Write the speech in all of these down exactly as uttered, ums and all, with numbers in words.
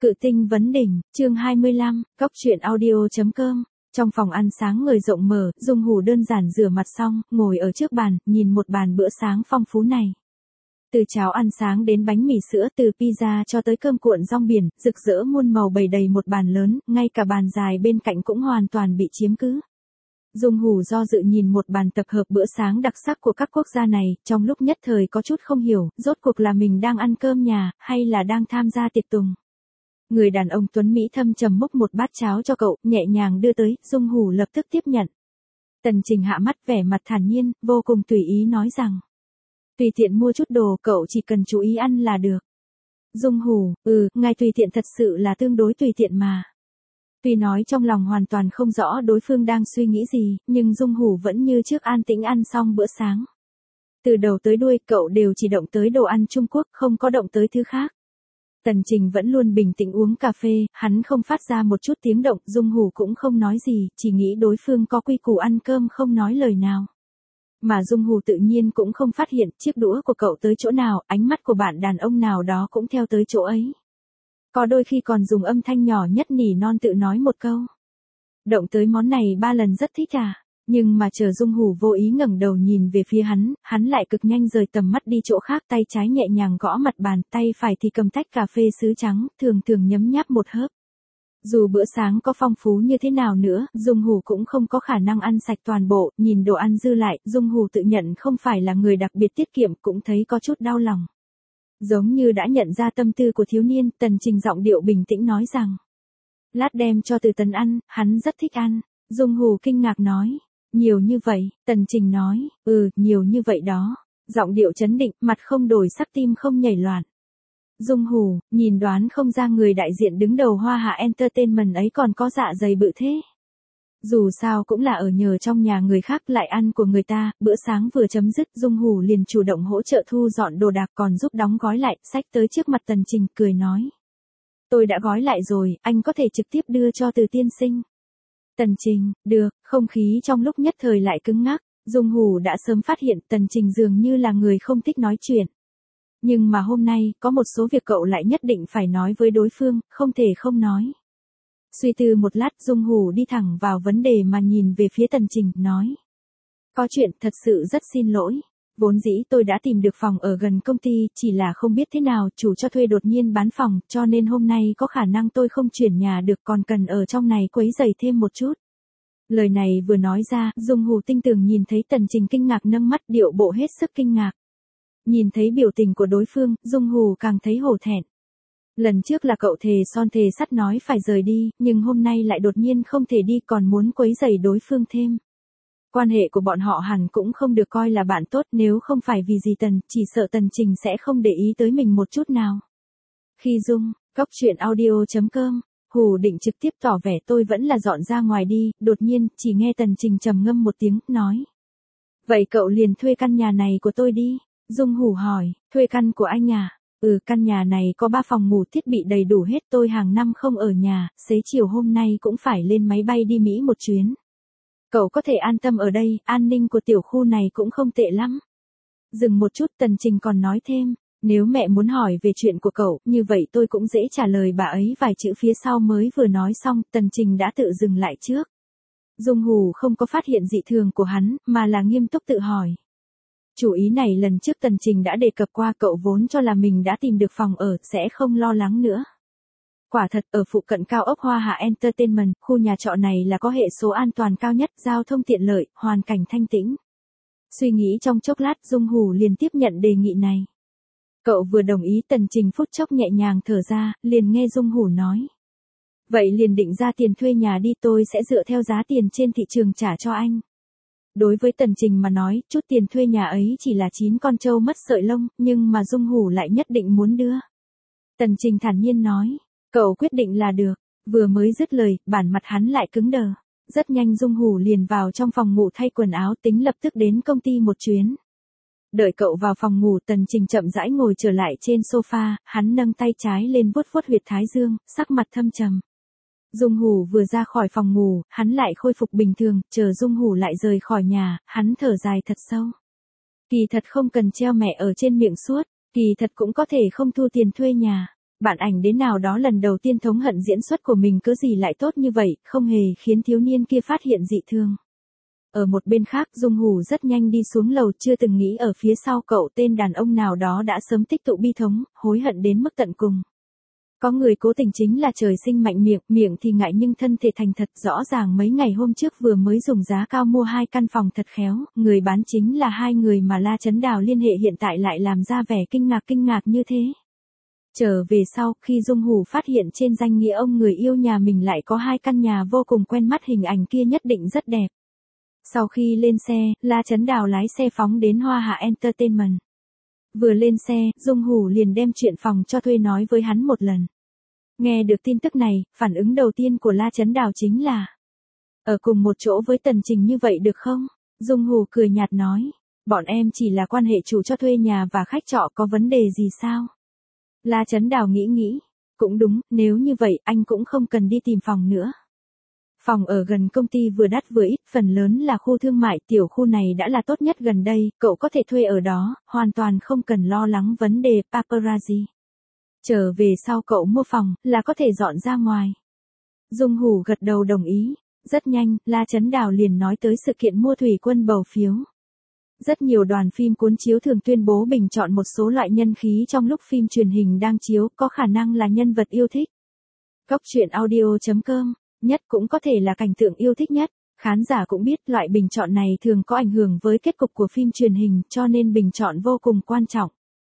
Cự tinh vấn đỉnh, chương hai mươi lăm, cóc truyện audio.com. Trong phòng ăn sáng người rộng mở, Dung Hủ đơn giản rửa mặt xong, ngồi ở trước bàn, nhìn một bàn bữa sáng phong phú này. Từ cháo ăn sáng đến bánh mì sữa, từ pizza cho tới cơm cuộn rong biển, rực rỡ muôn màu bày đầy một bàn lớn, ngay cả bàn dài bên cạnh cũng hoàn toàn bị chiếm cứ. Dung Hủ do dự nhìn một bàn tập hợp bữa sáng đặc sắc của các quốc gia này, trong lúc nhất thời có chút không hiểu, rốt cuộc là mình đang ăn cơm nhà, hay là đang tham gia tiệc tùng. Người đàn ông tuấn Mỹ thâm trầm múc một bát cháo cho cậu, nhẹ nhàng đưa tới, Dung Hủ lập tức tiếp nhận. Tần Trình hạ mắt vẻ mặt thản nhiên, vô cùng tùy ý nói rằng. Tùy tiện mua chút đồ, cậu chỉ cần chú ý ăn là được. Dung Hủ, ừ, ngài tùy tiện thật sự là tương đối tùy tiện mà. Tuy nói trong lòng hoàn toàn không rõ đối phương đang suy nghĩ gì, nhưng Dung Hủ vẫn như trước an tĩnh ăn xong bữa sáng. Từ đầu tới đuôi, cậu đều chỉ động tới đồ ăn Trung Quốc, không có động tới thứ khác. Tần Trình vẫn luôn bình tĩnh uống cà phê, hắn không phát ra một chút tiếng động, Dung Hủ cũng không nói gì, chỉ nghĩ đối phương có quy củ ăn cơm không nói lời nào. Mà Dung Hủ tự nhiên cũng không phát hiện chiếc đũa của cậu tới chỗ nào, ánh mắt của bạn đàn ông nào đó cũng theo tới chỗ ấy. Có đôi khi còn dùng âm thanh nhỏ nhất nỉ non tự nói một câu. Động tới món này ba lần rất thích à, nhưng mà chờ Dung Hủ vô ý ngẩng đầu nhìn về phía hắn, hắn lại cực nhanh rời tầm mắt đi chỗ khác, tay trái nhẹ nhàng gõ mặt bàn, tay phải thì cầm tách cà phê sứ trắng, thường thường nhấm nháp một hớp. Dù bữa sáng có phong phú như thế nào nữa, Dung Hủ cũng không có khả năng ăn sạch toàn bộ, nhìn đồ ăn dư lại, Dung Hủ tự nhận không phải là người đặc biệt tiết kiệm, cũng thấy có chút đau lòng. Giống như đã nhận ra tâm tư của thiếu niên, Tần Trình giọng điệu bình tĩnh nói rằng. Lát đem cho Từ Tần ăn, hắn rất thích ăn. Dung Hủ kinh ngạc nói. Nhiều như vậy, Tần Trình nói, ừ, nhiều như vậy đó. Giọng điệu chấn định, mặt không đổi sắc, tim không nhảy loạn. Dung Hủ, nhìn đoán không ra người đại diện đứng đầu Hoa Hạ Entertainment ấy còn có dạ dày bự thế. Dù sao cũng là ở nhờ trong nhà người khác lại ăn của người ta, bữa sáng vừa chấm dứt, Dung Hủ liền chủ động hỗ trợ thu dọn đồ đạc còn giúp đóng gói lại, xách tới trước mặt Tần Trình, cười nói. Tôi đã gói lại rồi, anh có thể trực tiếp đưa cho Từ tiên sinh. Tần Trình, được, không khí trong lúc nhất thời lại cứng ngắc, Dung Hủ đã sớm phát hiện Tần Trình dường như là người không thích nói chuyện. Nhưng mà hôm nay, có một số việc cậu lại nhất định phải nói với đối phương, không thể không nói. Suy tư một lát, Dung Hủ đi thẳng vào vấn đề mà nhìn về phía Tần Trình, nói. Có chuyện, thật sự rất xin lỗi. Vốn dĩ tôi đã tìm được phòng ở gần công ty, chỉ là không biết thế nào, chủ cho thuê đột nhiên bán phòng, cho nên hôm nay có khả năng tôi không chuyển nhà được, còn cần ở trong này quấy rầy thêm một chút. Lời này vừa nói ra, Dung Hủ tinh tường nhìn thấy Tần Trình kinh ngạc nâng mắt, điệu bộ hết sức kinh ngạc. Nhìn thấy biểu tình của đối phương, Dung Hủ càng thấy hổ thẹn. Lần trước là cậu thề son thề sắt nói phải rời đi, nhưng hôm nay lại đột nhiên không thể đi, còn muốn quấy rầy đối phương thêm. Quan hệ của bọn họ hẳn cũng không được coi là bạn tốt, nếu không phải vì gì Tần, chỉ sợ Tần Trình sẽ không để ý tới mình một chút nào. Khi Dung, cóc truyện audio.com, Hủ định trực tiếp tỏ vẻ tôi vẫn là dọn ra ngoài đi, đột nhiên, chỉ nghe Tần Trình trầm ngâm một tiếng, nói. Vậy cậu liền thuê căn nhà này của tôi đi. Dung Hủ hỏi, thuê căn của anh à? Ừ, căn nhà này có ba phòng ngủ, thiết bị đầy đủ hết, tôi hàng năm không ở nhà, xế chiều hôm nay cũng phải lên máy bay đi Mỹ một chuyến. Cậu có thể an tâm ở đây, an ninh của tiểu khu này cũng không tệ lắm. Dừng một chút, Tần Trình còn nói thêm, nếu mẹ muốn hỏi về chuyện của cậu, như vậy tôi cũng dễ trả lời bà ấy vài chữ phía sau. Mới vừa nói xong, Tần Trình đã tự dừng lại trước. Dung Hủ không có phát hiện dị thường của hắn, mà là nghiêm túc tự hỏi. Chủ ý này lần trước Tần Trình đã đề cập qua, cậu vốn cho là mình đã tìm được phòng ở, sẽ không lo lắng nữa. Quả thật, ở phụ cận cao ốc Hoa Hạ Entertainment, khu nhà trọ này là có hệ số an toàn cao nhất, giao thông tiện lợi, hoàn cảnh thanh tĩnh. Suy nghĩ trong chốc lát, Dung Hủ liền tiếp nhận đề nghị này. Cậu vừa đồng ý, Tần Trình phút chốc nhẹ nhàng thở ra, liền nghe Dung Hủ nói. Vậy liền định ra tiền thuê nhà đi, tôi sẽ dựa theo giá tiền trên thị trường trả cho anh. Đối với Tần Trình mà nói, chút tiền thuê nhà ấy chỉ là chín con trâu mất sợi lông, nhưng mà Dung Hủ lại nhất định muốn đưa. Tần Trình thản nhiên nói, cậu quyết định là được. Vừa mới dứt lời, bản mặt hắn lại cứng đờ. Rất nhanh Dung Hủ liền vào trong phòng ngủ thay quần áo, tính lập tức đến công ty một chuyến. Đợi cậu vào phòng ngủ, Tần Trình chậm rãi ngồi trở lại trên sofa, hắn nâng tay trái lên vuốt vuốt huyệt thái dương, sắc mặt thâm trầm. Dung Hủ vừa ra khỏi phòng ngủ, hắn lại khôi phục bình thường, chờ Dung Hủ lại rời khỏi nhà, hắn thở dài thật sâu. Kỳ thật không cần treo mẹ ở trên miệng suốt, kỳ thật cũng có thể không thu tiền thuê nhà. Bạn ảnh đến nào đó lần đầu tiên thống hận diễn xuất của mình cớ gì lại tốt như vậy, không hề khiến thiếu niên kia phát hiện dị thường. Ở một bên khác, Dung Hủ rất nhanh đi xuống lầu, chưa từng nghĩ ở phía sau cậu tên đàn ông nào đó đã sớm tích tụ bi thống, hối hận đến mức tận cùng. Có người cố tình chính là trời sinh mạnh miệng, miệng thì ngại nhưng thân thể thành thật, rõ ràng mấy ngày hôm trước vừa mới dùng giá cao mua hai căn phòng thật khéo, người bán chính là hai người mà La Chấn Đào liên hệ, hiện tại lại làm ra vẻ kinh ngạc kinh ngạc như thế. Trở về sau, khi Dung Hủ phát hiện trên danh nghĩa ông người yêu nhà mình lại có hai căn nhà vô cùng quen mắt, hình ảnh kia nhất định rất đẹp. Sau khi lên xe, La Chấn Đào lái xe phóng đến Hoa Hạ Entertainment. Vừa lên xe, Dung Hủ liền đem chuyện phòng cho thuê nói với hắn một lần. Nghe được tin tức này, phản ứng đầu tiên của La Chấn Đào chính là: ở cùng một chỗ với Tần Trình như vậy được không? Dung Hủ cười nhạt nói: bọn em chỉ là quan hệ chủ cho thuê nhà và khách trọ, có vấn đề gì sao? La Chấn Đào nghĩ nghĩ, cũng đúng, nếu như vậy anh cũng không cần đi tìm phòng nữa. Phòng ở gần công ty vừa đắt vừa ít, phần lớn là khu thương mại, tiểu khu này đã là tốt nhất gần đây, cậu có thể thuê ở đó, hoàn toàn không cần lo lắng vấn đề paparazzi. Trở về sau cậu mua phòng, là có thể dọn ra ngoài. Dung Hủ gật đầu đồng ý. Rất nhanh, La Chấn Đào liền nói tới sự kiện mua thủy quân bầu phiếu. Rất nhiều đoàn phim cuốn chiếu thường tuyên bố bình chọn một số loại nhân khí trong lúc phim truyền hình đang chiếu, có khả năng là nhân vật yêu thích. Cóc truyện audio chấm com, nhất cũng có thể là cảnh tượng yêu thích nhất. Khán giả cũng biết loại bình chọn này thường có ảnh hưởng với kết cục của phim truyền hình, cho nên bình chọn vô cùng quan trọng.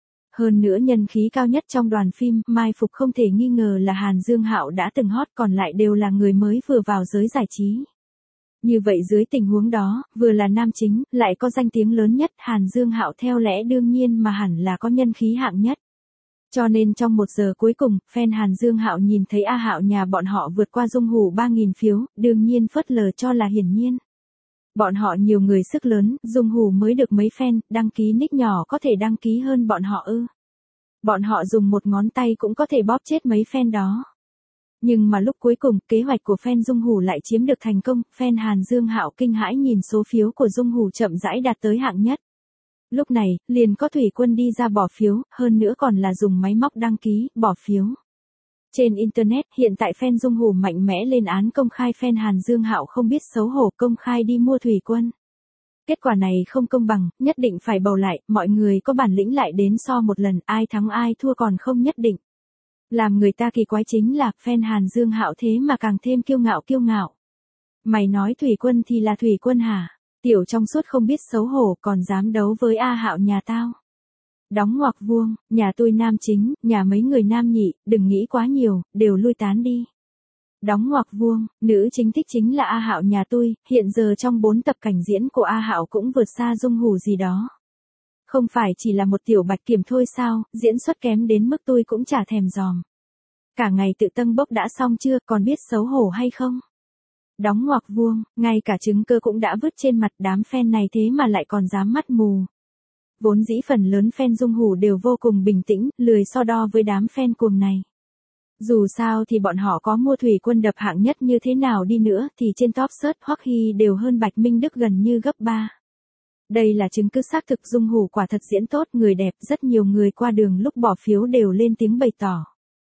Hơn nữa nhân khí cao nhất trong đoàn phim Mai Phục không thể nghi ngờ là Hàn Dương Hạo, đã từng hot, còn lại đều là người mới vừa vào giới giải trí. Như vậy dưới tình huống đó, vừa là nam chính, lại có danh tiếng lớn nhất, Hàn Dương Hạo theo lẽ đương nhiên mà hẳn là có nhân khí hạng nhất. Cho nên trong một giờ cuối cùng, fan Hàn Dương Hạo nhìn thấy A Hạo nhà bọn họ vượt qua Dung Hủ ba nghìn phiếu, đương nhiên phớt lờ cho là hiển nhiên. Bọn họ nhiều người sức lớn, Dung Hủ mới được mấy fan, đăng ký nick nhỏ có thể đăng ký hơn bọn họ ư. Bọn họ dùng một ngón tay cũng có thể bóp chết mấy fan đó. Nhưng mà lúc cuối cùng, kế hoạch của fan Dung Hủ lại chiếm được thành công, fan Hàn Dương Hạo kinh hãi nhìn số phiếu của Dung Hủ chậm rãi đạt tới hạng nhất. Lúc này, liền có thủy quân đi ra bỏ phiếu, hơn nữa còn là dùng máy móc đăng ký, bỏ phiếu. Trên Internet, hiện tại fan Dung Hủ mạnh mẽ lên án công khai fan Hàn Dương Hạo không biết xấu hổ công khai đi mua thủy quân. Kết quả này không công bằng, nhất định phải bầu lại, mọi người có bản lĩnh lại đến so một lần, ai thắng ai thua còn không nhất định. Làm người ta kỳ quái chính là, fan Hàn Dương Hạo thế mà càng thêm kiêu ngạo kiêu ngạo. Mày nói thủy quân thì là thủy quân hả? Tiểu trong suốt không biết xấu hổ còn dám đấu với A Hạo nhà tao. Đóng ngoặc vuông, nhà tôi nam chính, nhà mấy người nam nhị, đừng nghĩ quá nhiều, đều lui tán đi. Đóng ngoặc vuông, nữ chính thích chính là A Hạo nhà tôi, hiện giờ trong bốn tập cảnh diễn của A Hạo cũng vượt xa Dung Hủ gì đó. Không phải chỉ là một tiểu bạch kiểm thôi sao, diễn xuất kém đến mức tôi cũng chả thèm dòm. Cả ngày tự tâng bốc đã xong chưa, còn biết xấu hổ hay không? Đóng ngoặc vuông, ngay cả chứng cơ cũng đã vứt trên mặt, đám fan này thế mà lại còn dám mắt mù. Vốn dĩ phần lớn fan Dung Hủ đều vô cùng bình tĩnh, lười so đo với đám fan cuồng này. Dù sao thì bọn họ có mua thủy quân đập hạng nhất như thế nào đi nữa thì trên top search Hoắc Hy đều hơn Bạch Minh Đức gần như gấp ba. Đây là chứng cứ xác thực Dung Hủ quả thật diễn tốt, người đẹp, rất nhiều người qua đường lúc bỏ phiếu đều lên tiếng bày tỏ.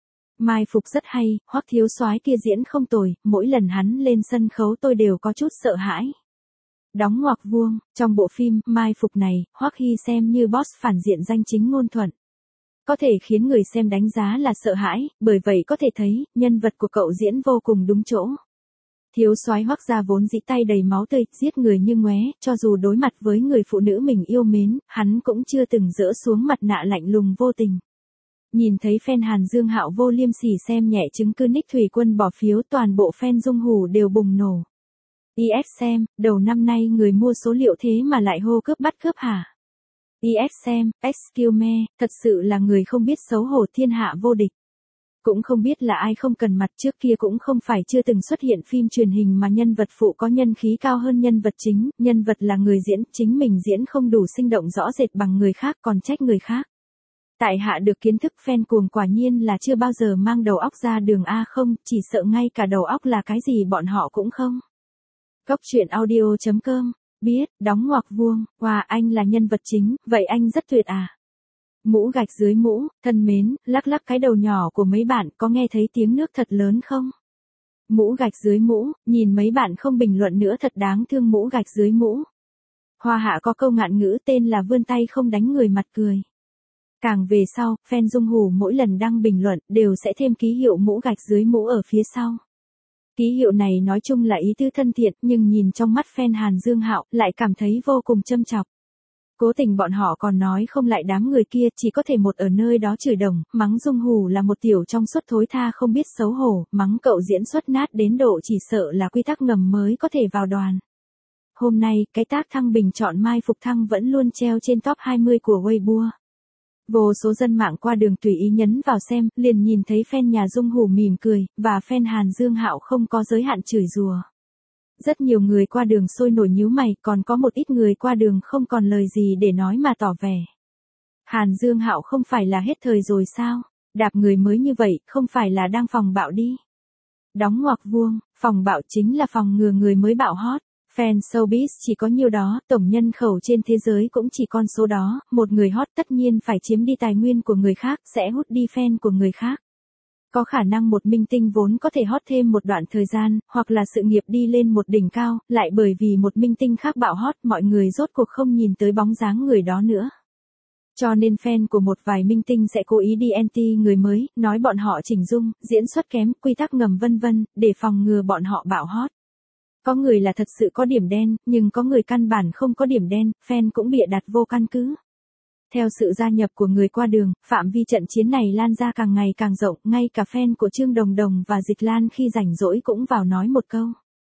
Mai Phục rất hay, Hoắc thiếu soái kia diễn không tồi, mỗi lần hắn lên sân khấu tôi đều có chút sợ hãi. Đóng ngoặc vuông, trong bộ phim Mai Phục này, Hoắc Hy xem như boss phản diện danh chính ngôn thuận. Có thể khiến người xem đánh giá là sợ hãi, bởi vậy có thể thấy, nhân vật của cậu diễn vô cùng đúng chỗ. Thiếu soái Hoắc gia vốn dĩ tay đầy máu tươi, giết người như ngoé, cho dù đối mặt với người phụ nữ mình yêu mến, hắn cũng chưa từng dỡ xuống mặt nạ lạnh lùng vô tình. Nhìn thấy fan Hàn Dương Hạo vô liêm sỉ xem nhẹ chứng cứ nick thủy quân bỏ phiếu, toàn bộ fan Dung Hủ đều bùng nổ. i ét xem, đầu năm nay người mua số liệu thế mà lại hô cướp bắt cướp hả? i ét xem, excuse me, thật sự là người không biết xấu hổ, thiên hạ vô địch. Cũng không biết là ai không cần mặt, trước kia cũng không phải chưa từng xuất hiện phim truyền hình mà nhân vật phụ có nhân khí cao hơn nhân vật chính, nhân vật là người diễn, chính mình diễn không đủ sinh động rõ rệt bằng người khác còn trách người khác. Tại hạ được kiến thức fan cuồng quả nhiên là chưa bao giờ mang đầu óc ra đường A không, chỉ sợ ngay cả đầu óc là cái gì bọn họ cũng không. Cóc truyện audio chấm com, biết, đóng ngoặc vuông, wow, anh là nhân vật chính, vậy anh rất tuyệt à. Mũ gạch dưới mũ, thân mến, lắc lắc cái đầu nhỏ của mấy bạn có nghe thấy tiếng nước thật lớn không? Mũ gạch dưới mũ, nhìn mấy bạn không bình luận nữa thật đáng thương mũ gạch dưới mũ. Hoa Hạ có câu ngạn ngữ tên là vươn tay không đánh người mặt cười. Càng về sau, fan Dung Hủ mỗi lần đăng bình luận đều sẽ thêm ký hiệu mũ gạch dưới mũ ở phía sau. Ký hiệu này nói chung là ý tứ thân thiện nhưng nhìn trong mắt fan Hàn Dương Hạo lại cảm thấy vô cùng châm chọc. Cố tình bọn họ còn nói không lại đám người kia chỉ có thể một ở nơi đó chửi đồng, mắng Dung Hủ là một tiểu trong suốt thối tha không biết xấu hổ, mắng cậu diễn xuất nát đến độ chỉ sợ là quy tắc ngầm mới có thể vào đoàn. Hôm nay, cái tag thăng bình chọn Mai Phục Thăng vẫn luôn treo trên top hai mươi của Weibo. Vô số dân mạng qua đường tùy ý nhấn vào xem, liền nhìn thấy fan nhà Dung Hủ mỉm cười, và fan Hàn Dương Hạo không có giới hạn chửi rủa. Rất nhiều người qua đường sôi nổi nhíu mày, còn có một ít người qua đường không còn lời gì để nói mà tỏ vẻ. Hàn Dương Hạo không phải là hết thời rồi sao? Đạp người mới như vậy, không phải là đang phòng bạo đi. Đóng ngoặc vuông, phòng bạo chính là phòng ngừa người mới bạo hot. Fan showbiz chỉ có nhiêu đó, tổng nhân khẩu trên thế giới cũng chỉ con số đó, một người hot tất nhiên phải chiếm đi tài nguyên của người khác, sẽ hút đi fan của người khác. Có khả năng một minh tinh vốn có thể hot thêm một đoạn thời gian, hoặc là sự nghiệp đi lên một đỉnh cao, lại bởi vì một minh tinh khác bạo hot mọi người rốt cuộc không nhìn tới bóng dáng người đó nữa. Cho nên fan của một vài minh tinh sẽ cố ý đi anti người mới, nói bọn họ chỉnh dung, diễn xuất kém, quy tắc ngầm vân vân, để phòng ngừa bọn họ bạo hot. Có người là thật sự có điểm đen, nhưng có người căn bản không có điểm đen, fan cũng bịa đặt vô căn cứ. Theo sự gia nhập của người qua đường, phạm vi trận chiến này lan ra càng ngày càng rộng, ngay cả fan của Trương Đồng Đồng và Dịch Lan khi rảnh rỗi cũng vào nói một câu.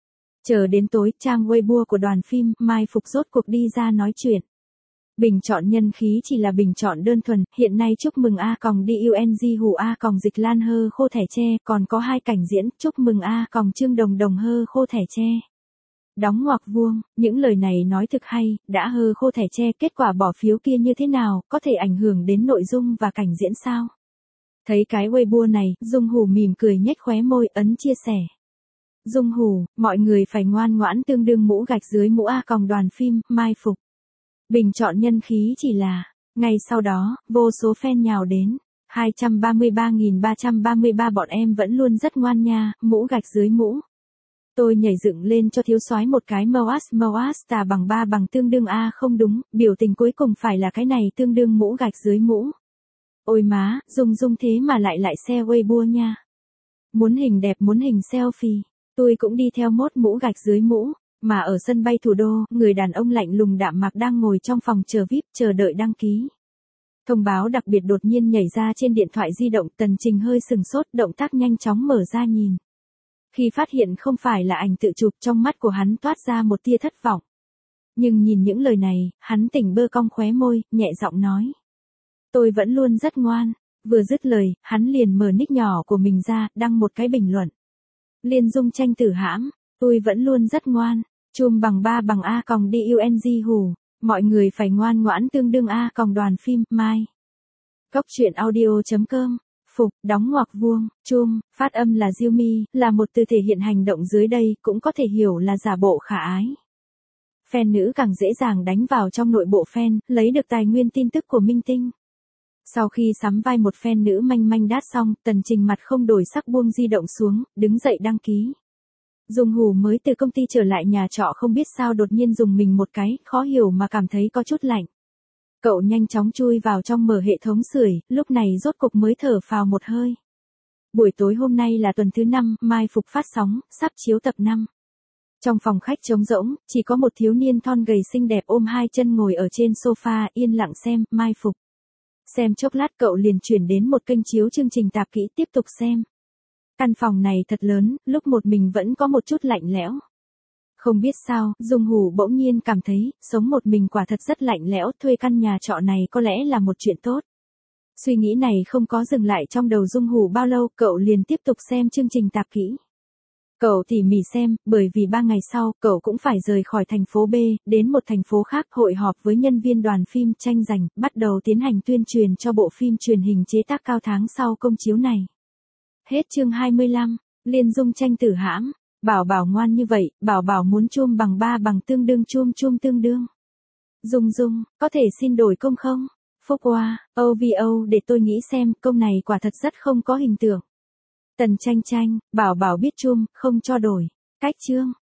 Chờ đến tối, trang Weibo của đoàn phim Mai Phục rốt cuộc đi ra nói chuyện. Bình chọn nhân khí chỉ là bình chọn đơn thuần, hiện nay chúc mừng A còng đi u en giê Hù A còng Dịch Lan hơ khô thẻ tre, còn có hai cảnh diễn, chúc mừng A còng Trương Đồng Đồng hơ khô thẻ tre. Đóng ngoặc vuông, những lời này nói thực hay, đã hơ khô thẻ tre, kết quả bỏ phiếu kia như thế nào, có thể ảnh hưởng đến nội dung và cảnh diễn sao? Thấy cái Weibo này, Dung Hủ mỉm cười nhếch khóe môi, ấn chia sẻ. Dung Hủ, mọi người phải ngoan ngoãn tương đương mũ gạch dưới mũ A còng đoàn phim, Mai Phục. Bình chọn nhân khí chỉ là, ngay sau đó, vô số fan nhào đến, hai trăm ba mươi ba nghìn ba trăm ba mươi ba bọn em vẫn luôn rất ngoan nha, mũ gạch dưới mũ. Tôi nhảy dựng lên cho thiếu soái một cái Moas Moas tà bằng ba bằng tương đương A không đúng, biểu tình cuối cùng phải là cái này tương đương mũ gạch dưới mũ. Ôi má, Dung Dung thế mà lại lại xe Weibo nha. Muốn hình đẹp muốn hình selfie, tôi cũng đi theo mốt mũ gạch dưới mũ. Mà ở sân bay thủ đô, người đàn ông lạnh lùng đạm mạc đang ngồi trong phòng chờ vi ai pi, chờ đợi đăng ký. Thông báo đặc biệt đột nhiên nhảy ra trên điện thoại di động, Tần Trình hơi sừng sốt, động tác nhanh chóng mở ra nhìn. Khi phát hiện không phải là ảnh tự chụp, trong mắt của hắn toát ra một tia thất vọng. Nhưng nhìn những lời này, hắn tỉnh bơ cong khóe môi, nhẹ giọng nói. Tôi vẫn luôn rất ngoan. Vừa dứt lời, hắn liền mở nick nhỏ của mình ra, đăng một cái bình luận. Liên Dung tranh tử hãm, tôi vẫn luôn rất ngoan. Chùm bằng ba bằng A còng đi u en giê Hù, mọi người phải ngoan ngoãn tương đương A còng đoàn phim, Mai. Cốc truyện audio chấm com, Phục, đóng ngoặc vuông, chum, phát âm là diêu mi, là một từ thể hiện hành động dưới đây, cũng có thể hiểu là giả bộ khả ái. Fan nữ càng dễ dàng đánh vào trong nội bộ fan, lấy được tài nguyên tin tức của minh tinh. Sau khi sắm vai một fan nữ manh manh đát xong, Tần Trình mặt không đổi sắc buông di động xuống, đứng dậy đăng ký. Dung Hủ mới từ công ty trở lại nhà trọ không biết sao đột nhiên dùng mình một cái, khó hiểu mà cảm thấy có chút lạnh. Cậu nhanh chóng chui vào trong mở hệ thống sưởi, lúc này rốt cục mới thở phào một hơi. Buổi tối hôm nay là tuần thứ năm, Mai Phục phát sóng, sắp chiếu tập năm. Trong phòng khách trống rỗng, chỉ có một thiếu niên thon gầy xinh đẹp ôm hai chân ngồi ở trên sofa, yên lặng xem, Mai Phục. Xem chốc lát cậu liền chuyển đến một kênh chiếu chương trình tạp kỹ tiếp tục xem. Căn phòng này thật lớn, lúc một mình vẫn có một chút lạnh lẽo. Không biết sao, Dung Hủ bỗng nhiên cảm thấy, sống một mình quả thật rất lạnh lẽo, thuê căn nhà trọ này có lẽ là một chuyện tốt. Suy nghĩ này không có dừng lại trong đầu Dung Hủ bao lâu, cậu liền tiếp tục xem chương trình tạp kỹ. Cậu tỉ mỉ xem, bởi vì ba ngày sau, cậu cũng phải rời khỏi thành phố B, đến một thành phố khác hội họp với nhân viên đoàn phim tranh giành, bắt đầu tiến hành tuyên truyền cho bộ phim truyền hình chế tác cao tháng sau công chiếu này. Hết chương hai mươi lăm, Liên Dung tranh tử hãm, Bảo Bảo ngoan như vậy, Bảo Bảo muốn chum bằng ba bằng tương đương chum chum tương đương. Dung Dung, có thể xin đổi công không? Phúc Hoa, ô vê ô để tôi nghĩ xem, câu này quả thật rất không có hình tượng. Tần Tranh Tranh, bảo bảo biết chum, không cho đổi. Cách chương.